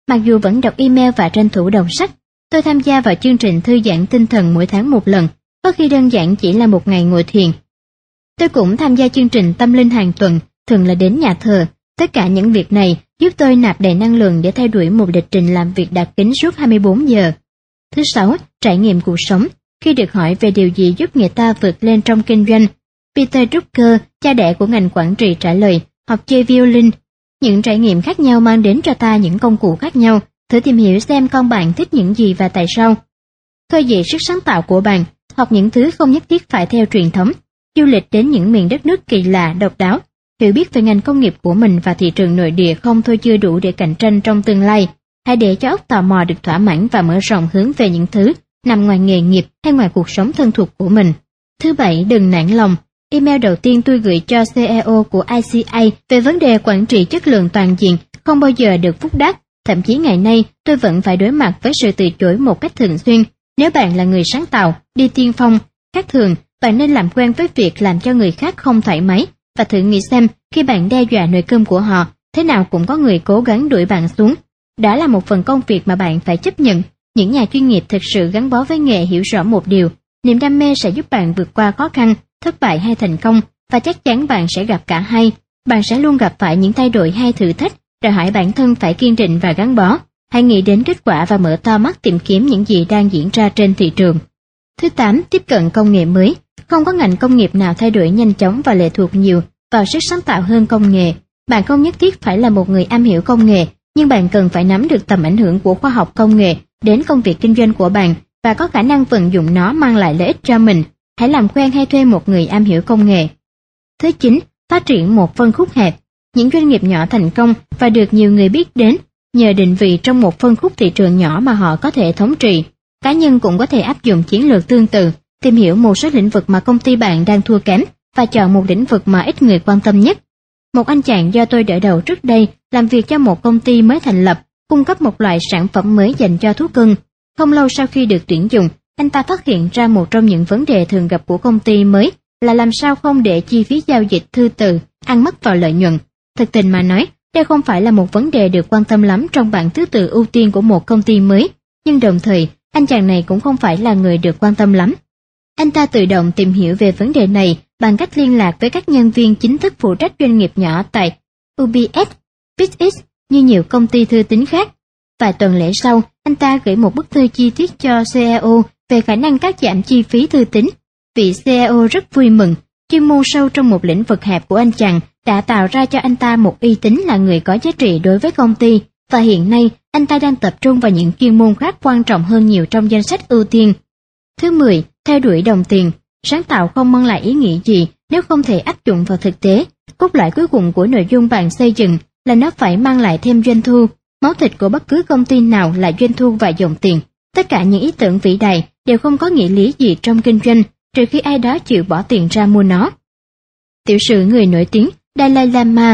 mặc dù vẫn đọc email và tranh thủ đọc sách. Tôi tham gia vào chương trình thư giãn tinh thần mỗi tháng một lần, có khi đơn giản chỉ là một ngày ngồi thiền. Tôi cũng tham gia chương trình tâm linh hàng tuần, thường là đến nhà thờ. Tất cả những việc này giúp tôi nạp đầy năng lượng để theo đuổi một lịch trình làm việc đạt kín suốt 24 giờ. Thứ 6, trải nghiệm cuộc sống. Khi được hỏi về điều gì giúp người ta vượt lên trong kinh doanh, Peter Drucker, cha đẻ của ngành quản trị trả lời, học chơi violin. Những trải nghiệm khác nhau mang đến cho ta những công cụ khác nhau. Thử tìm hiểu xem con bạn thích những gì và tại sao. Khơi dậy sức sáng tạo của bạn, học những thứ không nhất thiết phải theo truyền thống. Du lịch đến những miền đất nước kỳ lạ, độc đáo. Hiểu biết về ngành công nghiệp của mình và thị trường nội địa không thôi chưa đủ để cạnh tranh trong tương lai. Hãy để cho óc tò mò được thỏa mãn và mở rộng hướng về những thứ nằm ngoài nghề nghiệp hay ngoài cuộc sống thân thuộc của mình. Thứ 7, đừng nản lòng. Email đầu tiên tôi gửi cho CEO của ICA về vấn đề quản trị chất lượng toàn diện không bao giờ được phúc đáp. Thậm chí ngày nay tôi vẫn phải đối mặt với sự từ chối một cách thường xuyên. Nếu bạn là người sáng tạo, đi tiên phong, khác thường, bạn nên làm quen với việc làm cho người khác không thoải mái và thử nghĩ xem khi bạn đe dọa nồi cơm của họ, thế nào cũng có người cố gắng đuổi bạn xuống. Đó là một phần công việc mà bạn phải chấp nhận. Những nhà chuyên nghiệp thực sự gắn bó với nghề hiểu rõ một điều, niềm đam mê sẽ giúp bạn vượt qua khó khăn, thất bại hay thành công, và chắc chắn bạn sẽ gặp cả hai. Bạn sẽ luôn gặp phải những thay đổi hay thử thách, đòi hỏi bản thân phải kiên định và gắn bó. Hãy nghĩ đến kết quả và mở to mắt tìm kiếm những gì đang diễn ra trên thị trường. Thứ 8, tiếp cận công nghệ mới. Không có ngành công nghiệp nào thay đổi nhanh chóng và lệ thuộc nhiều vào sức sáng tạo hơn công nghệ. Bạn không nhất thiết phải là một người am hiểu công nghệ, nhưng bạn cần phải nắm được tầm ảnh hưởng của khoa học công nghệ đến công việc kinh doanh của bạn và có khả năng vận dụng nó mang lại lợi ích cho mình. Hãy làm quen hay thuê một người am hiểu công nghệ. Thứ 9, phát triển một phân khúc hẹp. Những doanh nghiệp nhỏ thành công và được nhiều người biết đến nhờ định vị trong một phân khúc thị trường nhỏ mà họ có thể thống trị. Cá nhân cũng có thể áp dụng chiến lược tương tự, tìm hiểu một số lĩnh vực mà công ty bạn đang thua kém và chọn một lĩnh vực mà ít người quan tâm nhất. Một anh chàng do tôi đỡ đầu trước đây làm việc cho một công ty mới thành lập, cung cấp một loại sản phẩm mới dành cho thú cưng. Không lâu sau khi được tuyển dụng, anh ta phát hiện ra một trong những vấn đề thường gặp của công ty mới là làm sao không để chi phí giao dịch thư từ ăn mất vào lợi nhuận. Thực tình mà nói, đây không phải là một vấn đề được quan tâm lắm trong bảng thứ tự ưu tiên của một công ty mới, nhưng đồng thời, anh chàng này cũng không phải là người được quan tâm lắm. Anh ta tự động tìm hiểu về vấn đề này bằng cách liên lạc với các nhân viên chính thức phụ trách doanh nghiệp nhỏ tại UBS, BitX như nhiều công ty thư tín khác. Vài tuần lễ sau, anh ta gửi một bức thư chi tiết cho CEO về khả năng cắt giảm chi phí thư tín. Vị CEO rất vui mừng, chuyên môn sâu trong một lĩnh vực hẹp của anh chàng đã tạo ra cho anh ta một uy tín là người có giá trị đối với công ty, và hiện nay anh ta đang tập trung vào những chuyên môn khác quan trọng hơn nhiều trong danh sách ưu tiên. Thứ 10, theo đuổi đồng tiền. Sáng tạo không mang lại ý nghĩa gì nếu không thể áp dụng vào thực tế. Cốt lõi cuối cùng của nội dung bạn xây dựng là nó phải mang lại thêm doanh thu. Máu thịt của bất cứ công ty nào là doanh thu và dòng tiền. Tất cả những ý tưởng vĩ đại đều không có nghĩa lý gì trong kinh doanh, trừ khi ai đó chịu bỏ tiền ra mua nó. Tiểu sử người nổi tiếng Dalai Lama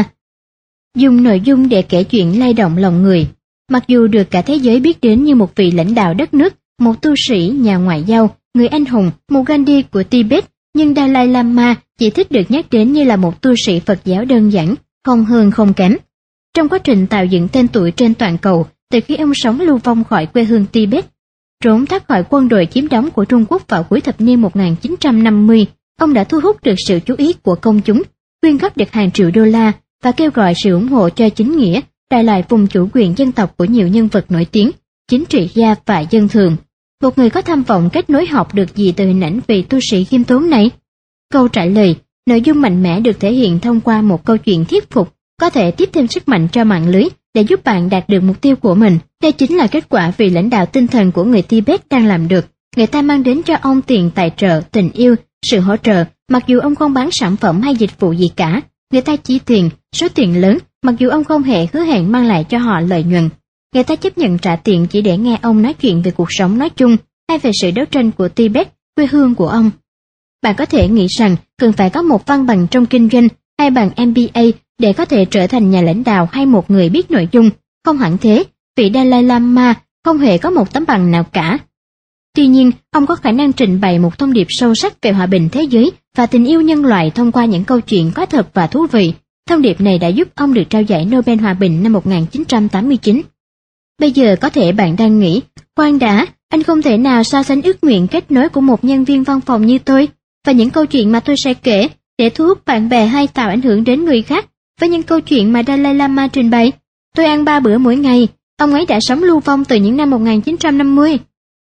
dùng nội dung để kể chuyện lay động lòng người. Mặc dù được cả thế giới biết đến như một vị lãnh đạo đất nước, một tu sĩ, nhà ngoại giao, người anh hùng, một Gandhi của Tibet, nhưng Dalai Lama chỉ thích được nhắc đến như là một tu sĩ Phật giáo đơn giản, không hơn không kém. Trong quá trình tạo dựng tên tuổi trên toàn cầu, từ khi ông sống lưu vong khỏi quê hương Tibet, trốn thoát khỏi quân đội chiếm đóng của Trung Quốc vào cuối thập niên 1950, ông đã thu hút được sự chú ý của công chúng, quyên góp được hàng triệu đô la và kêu gọi sự ủng hộ cho chính nghĩa, đòi lại vùng chủ quyền dân tộc của nhiều nhân vật nổi tiếng, chính trị gia và dân thường. Một người có tham vọng kết nối học được gì từ hình ảnh vị tu sĩ khiêm tốn này? Câu trả lời, nội dung mạnh mẽ được thể hiện thông qua một câu chuyện thuyết phục, có thể tiếp thêm sức mạnh cho mạng lưới để giúp bạn đạt được mục tiêu của mình. Đây chính là kết quả vị lãnh đạo tinh thần của người Tibet đang làm được. Người ta mang đến cho ông tiền tài trợ, tình yêu, sự hỗ trợ, mặc dù ông không bán sản phẩm hay dịch vụ gì cả. Người ta chi tiền, số tiền lớn, mặc dù ông không hề hứa hẹn mang lại cho họ lợi nhuận. Người ta chấp nhận trả tiền chỉ để nghe ông nói chuyện về cuộc sống nói chung hay về sự đấu tranh của Tibet, quê hương của ông. Bạn có thể nghĩ rằng cần phải có một văn bằng trong kinh doanh hay bằng MBA để có thể trở thành nhà lãnh đạo hay một người biết nội dung. Không hẳn thế, vị Dalai Lama không hề có một tấm bằng nào cả. Tuy nhiên, ông có khả năng trình bày một thông điệp sâu sắc về hòa bình thế giới và tình yêu nhân loại thông qua những câu chuyện có thật và thú vị. Thông điệp này đã giúp ông được trao giải Nobel Hòa bình năm 1989. Bây giờ có thể bạn đang nghĩ, khoan đã, anh không thể nào so sánh ước nguyện kết nối của một nhân viên văn phòng như tôi và những câu chuyện mà tôi sẽ kể để thu hút bạn bè hay tạo ảnh hưởng đến người khác với những câu chuyện mà Dalai Lama trình bày. Tôi ăn 3 bữa mỗi ngày, ông ấy đã sống lưu vong từ những năm 1950.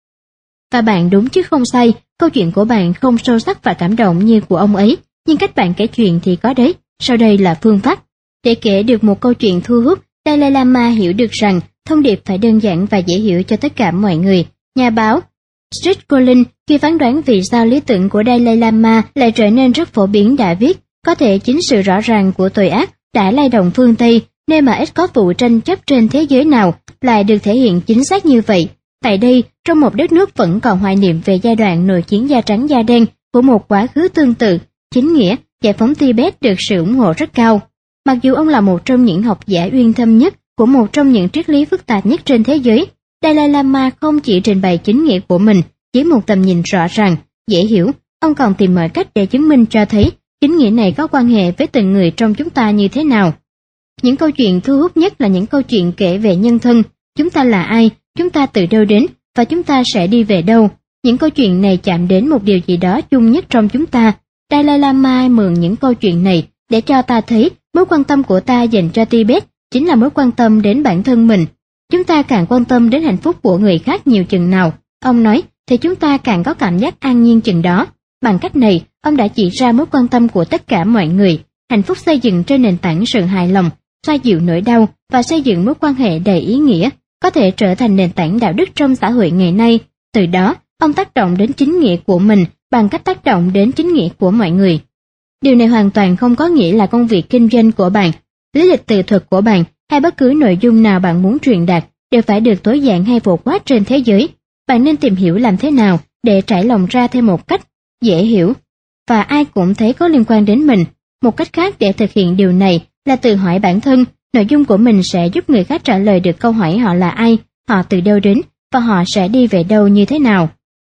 Và bạn đúng chứ không sai, câu chuyện của bạn không sâu sắc và cảm động như của ông ấy, nhưng cách bạn kể chuyện thì có đấy. Sau đây là phương pháp. Để kể được một câu chuyện thu hút, Dalai Lama hiểu được rằng thông điệp phải đơn giản và dễ hiểu cho tất cả mọi người. Nhà báo Street Collins khi phán đoán vì sao lý tưởng của Dalai Lama lại trở nên rất phổ biến đã viết, có thể chính sự rõ ràng của tội ác đã lay động phương Tây, nơi mà ít có vụ tranh chấp trên thế giới nào lại được thể hiện chính xác như vậy. Tại đây, trong một đất nước vẫn còn hoài niệm về giai đoạn nội chiến da trắng da đen của một quá khứ tương tự, chính nghĩa, giải phóng Tibet được sự ủng hộ rất cao. Mặc dù ông là một trong những học giả uyên thâm nhất của một trong những triết lý phức tạp nhất trên thế giới, Dalai Lama không chỉ trình bày chính nghĩa của mình với một tầm nhìn rõ ràng, dễ hiểu, ông còn tìm mọi cách để chứng minh cho thấy chính nghĩa này có quan hệ với từng người trong chúng ta như thế nào. Những câu chuyện thu hút nhất là những câu chuyện kể về nhân thân, chúng ta là ai, chúng ta từ đâu đến và chúng ta sẽ đi về đâu. Những câu chuyện này chạm đến một điều gì đó chung nhất trong chúng ta. Dalai Lama mượn những câu chuyện này để cho ta thấy mối quan tâm của ta dành cho Tibet chính là mối quan tâm đến bản thân mình. Chúng ta càng quan tâm đến hạnh phúc của người khác nhiều chừng nào, ông nói, thì chúng ta càng có cảm giác an nhiên chừng đó. Bằng cách này, ông đã chỉ ra mối quan tâm của tất cả mọi người, hạnh phúc xây dựng trên nền tảng sự hài lòng, xoa dịu nỗi đau và xây dựng mối quan hệ đầy ý nghĩa, có thể trở thành nền tảng đạo đức trong xã hội ngày nay. Từ đó, ông tác động đến chính nghĩa của mình bằng cách tác động đến chính nghĩa của mọi người. Điều này hoàn toàn không có nghĩa là công việc kinh doanh của bạn, lý lịch tự thuật của bạn hay bất cứ nội dung nào bạn muốn truyền đạt đều phải được tối giản hay phổ quát trên thế giới. Bạn nên tìm hiểu làm thế nào để trải lòng ra theo một cách dễ hiểu và ai cũng thấy có liên quan đến mình. Một cách khác để thực hiện điều này là tự hỏi bản thân, nội dung của mình sẽ giúp người khác trả lời được câu hỏi họ là ai, họ từ đâu đến và họ sẽ đi về đâu như thế nào.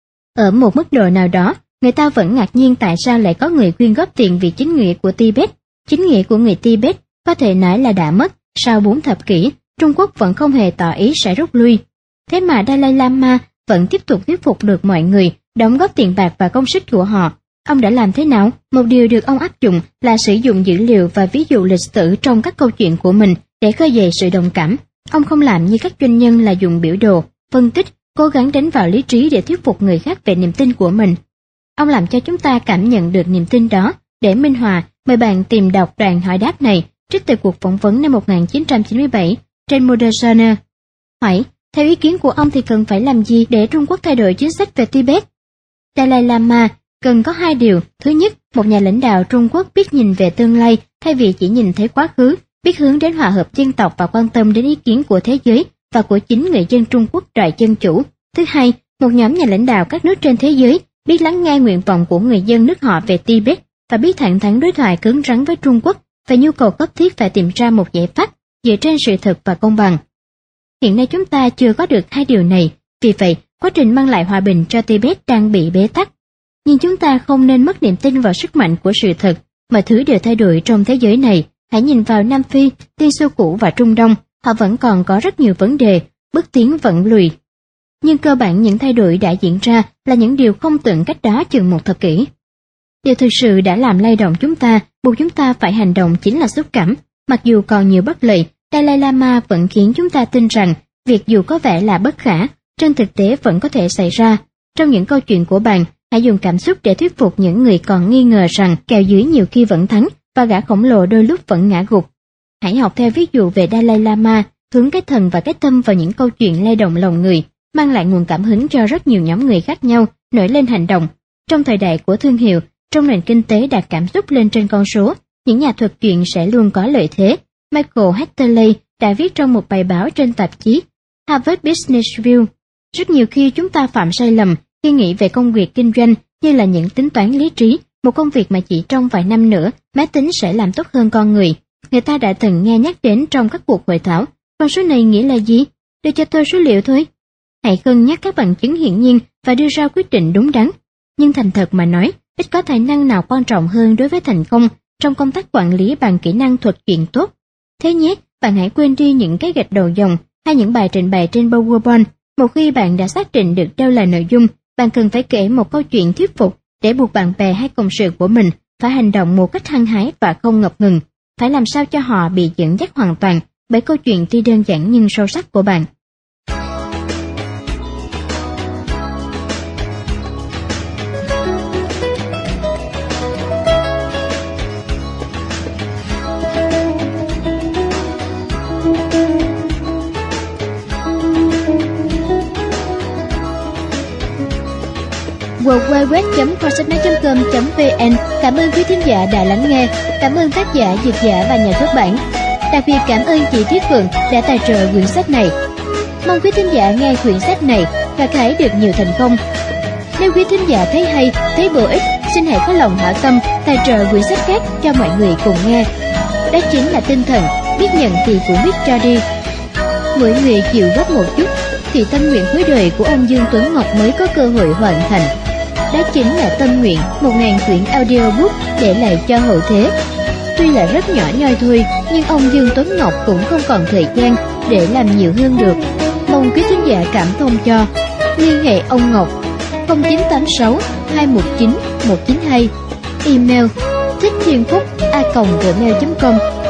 Ở một mức độ nào đó, người ta vẫn ngạc nhiên tại sao lại có người quyên góp tiền vì chính nghĩa của Tibet. Chính nghĩa của người Tibet có thể nói là đã mất. Sau 4 thập kỷ, Trung Quốc vẫn không hề tỏ ý sẽ rút lui. Thế mà Dalai Lama vẫn tiếp tục thuyết phục được mọi người đóng góp tiền bạc và công sức của họ. Ông đã làm thế nào? Một điều được ông áp dụng là sử dụng dữ liệu và ví dụ lịch sử trong các câu chuyện của mình để khơi dậy sự đồng cảm. Ông không làm như các doanh nhân là dùng biểu đồ, phân tích, cố gắng đánh vào lý trí để thuyết phục người khác về niềm tin của mình. Ông làm cho chúng ta cảm nhận được niềm tin đó. Để minh họa, mời bạn tìm đọc đoạn hỏi đáp này trích từ cuộc phỏng vấn năm 1997 trên Modern Journal. Hỏi, theo ý kiến của ông thì cần phải làm gì để Trung Quốc thay đổi chính sách về Tibet? Dalai Lama cần có 2 điều. Thứ nhất, một nhà lãnh đạo Trung Quốc biết nhìn về tương lai thay vì chỉ nhìn thấy quá khứ, biết hướng đến hòa hợp dân tộc và quan tâm đến ý kiến của thế giới và của chính người dân Trung Quốc đòi dân chủ. Thứ hai, một nhóm nhà lãnh đạo các nước trên thế giới biết lắng nghe nguyện vọng của người dân nước họ về Tibet và biết thẳng thắn đối thoại cứng rắn với Trung Quốc về nhu cầu cấp thiết phải tìm ra một giải pháp dựa trên sự thật và công bằng. Hiện nay chúng ta chưa có được 2 điều này, vì vậy quá trình mang lại hòa bình cho Tibet đang bị bế tắc. Nhưng chúng ta không nên mất niềm tin vào sức mạnh của sự thật. Mọi thứ đều thay đổi trong thế giới này. Hãy nhìn vào Nam Phi, Liên Xô cũ và Trung Đông, họ vẫn còn có rất nhiều vấn đề, bước tiến vẫn lùi. Nhưng cơ bản những thay đổi đã diễn ra là những điều không tưởng cách đó chừng 1 thập kỷ. Điều thực sự đã làm lay động chúng ta, buộc chúng ta phải hành động chính là xúc cảm. Mặc dù còn nhiều bất lợi, Dalai Lama vẫn khiến chúng ta tin rằng việc dù có vẻ là bất khả, trên thực tế vẫn có thể xảy ra. Trong những câu chuyện của bạn, hãy dùng cảm xúc để thuyết phục những người còn nghi ngờ rằng kèo dưới nhiều khi vẫn thắng và gã khổng lồ đôi lúc vẫn ngã gục. Hãy học theo ví dụ về Dalai Lama, hướng cái thần và cái tâm vào những câu chuyện lay động lòng người, mang lại nguồn cảm hứng cho rất nhiều nhóm người khác nhau nổi lên hành động. Trong thời đại của thương hiệu, trong nền kinh tế đặt cảm xúc lên trên con số, những nhà thuật chuyện sẽ luôn có lợi thế. Michael Hatterley đã viết trong một bài báo trên tạp chí Harvard Business Review, rất nhiều khi chúng ta phạm sai lầm khi nghĩ về công việc kinh doanh như là những tính toán lý trí, một công việc mà chỉ trong vài năm nữa máy tính sẽ làm tốt hơn con người. Người ta đã từng nghe nhắc đến trong các cuộc hội thảo, con số này nghĩa là gì? Đưa cho tôi số liệu thôi. Hãy cân nhắc các bằng chứng hiển nhiên và đưa ra quyết định đúng đắn. Nhưng thành thật mà nói, ít có tài năng nào quan trọng hơn đối với thành công trong công tác quản lý bằng kỹ năng thuật chuyện tốt. Thế nhé, bạn hãy quên đi những cái gạch đầu dòng, hay những bài trình bày trên PowerPoint. Một khi bạn đã xác định được đâu là nội dung, bạn cần phải kể một câu chuyện thuyết phục để buộc bạn bè hay cộng sự của mình phải hành động một cách hăng hái và không ngập ngừng. Phải làm sao cho họ bị dẫn dắt hoàn toàn bởi câu chuyện tuy đơn giản nhưng sâu sắc của bạn. www.kho-sách-nói.com.vn. Cảm ơn quý thính giả đã lắng nghe. Cảm ơn tác giả, dịch giả và nhà xuất bản. Đặc biệt cảm ơn chị Tuyết Phượng đã tài trợ quyển sách này. Mong quý thính giả nghe quyển sách này và khải được nhiều thành công. Nếu quý thính giả thấy hay, thấy bổ ích, xin hãy có lòng hảo tâm tài trợ quyển sách khác cho mọi người cùng nghe. Đó chính là tinh thần biết nhận thì cũng biết cho đi. Mỗi người chịu góp một chút thì tâm nguyện cuối đời của ông Dương Tuấn Ngọc mới có cơ hội hoàn thành. Đó chính là tâm nguyện 1000 quyển audiobook để lại cho hậu thế. Tuy là rất nhỏ nhoi thôi, nhưng ông Dương Tuấn Ngọc cũng không còn thời gian để làm nhiều hơn được. Mong quý thính giả cảm thông cho. Liên hệ ông Ngọc 0986 219 192. Email thicchthienphúc@gmail.com.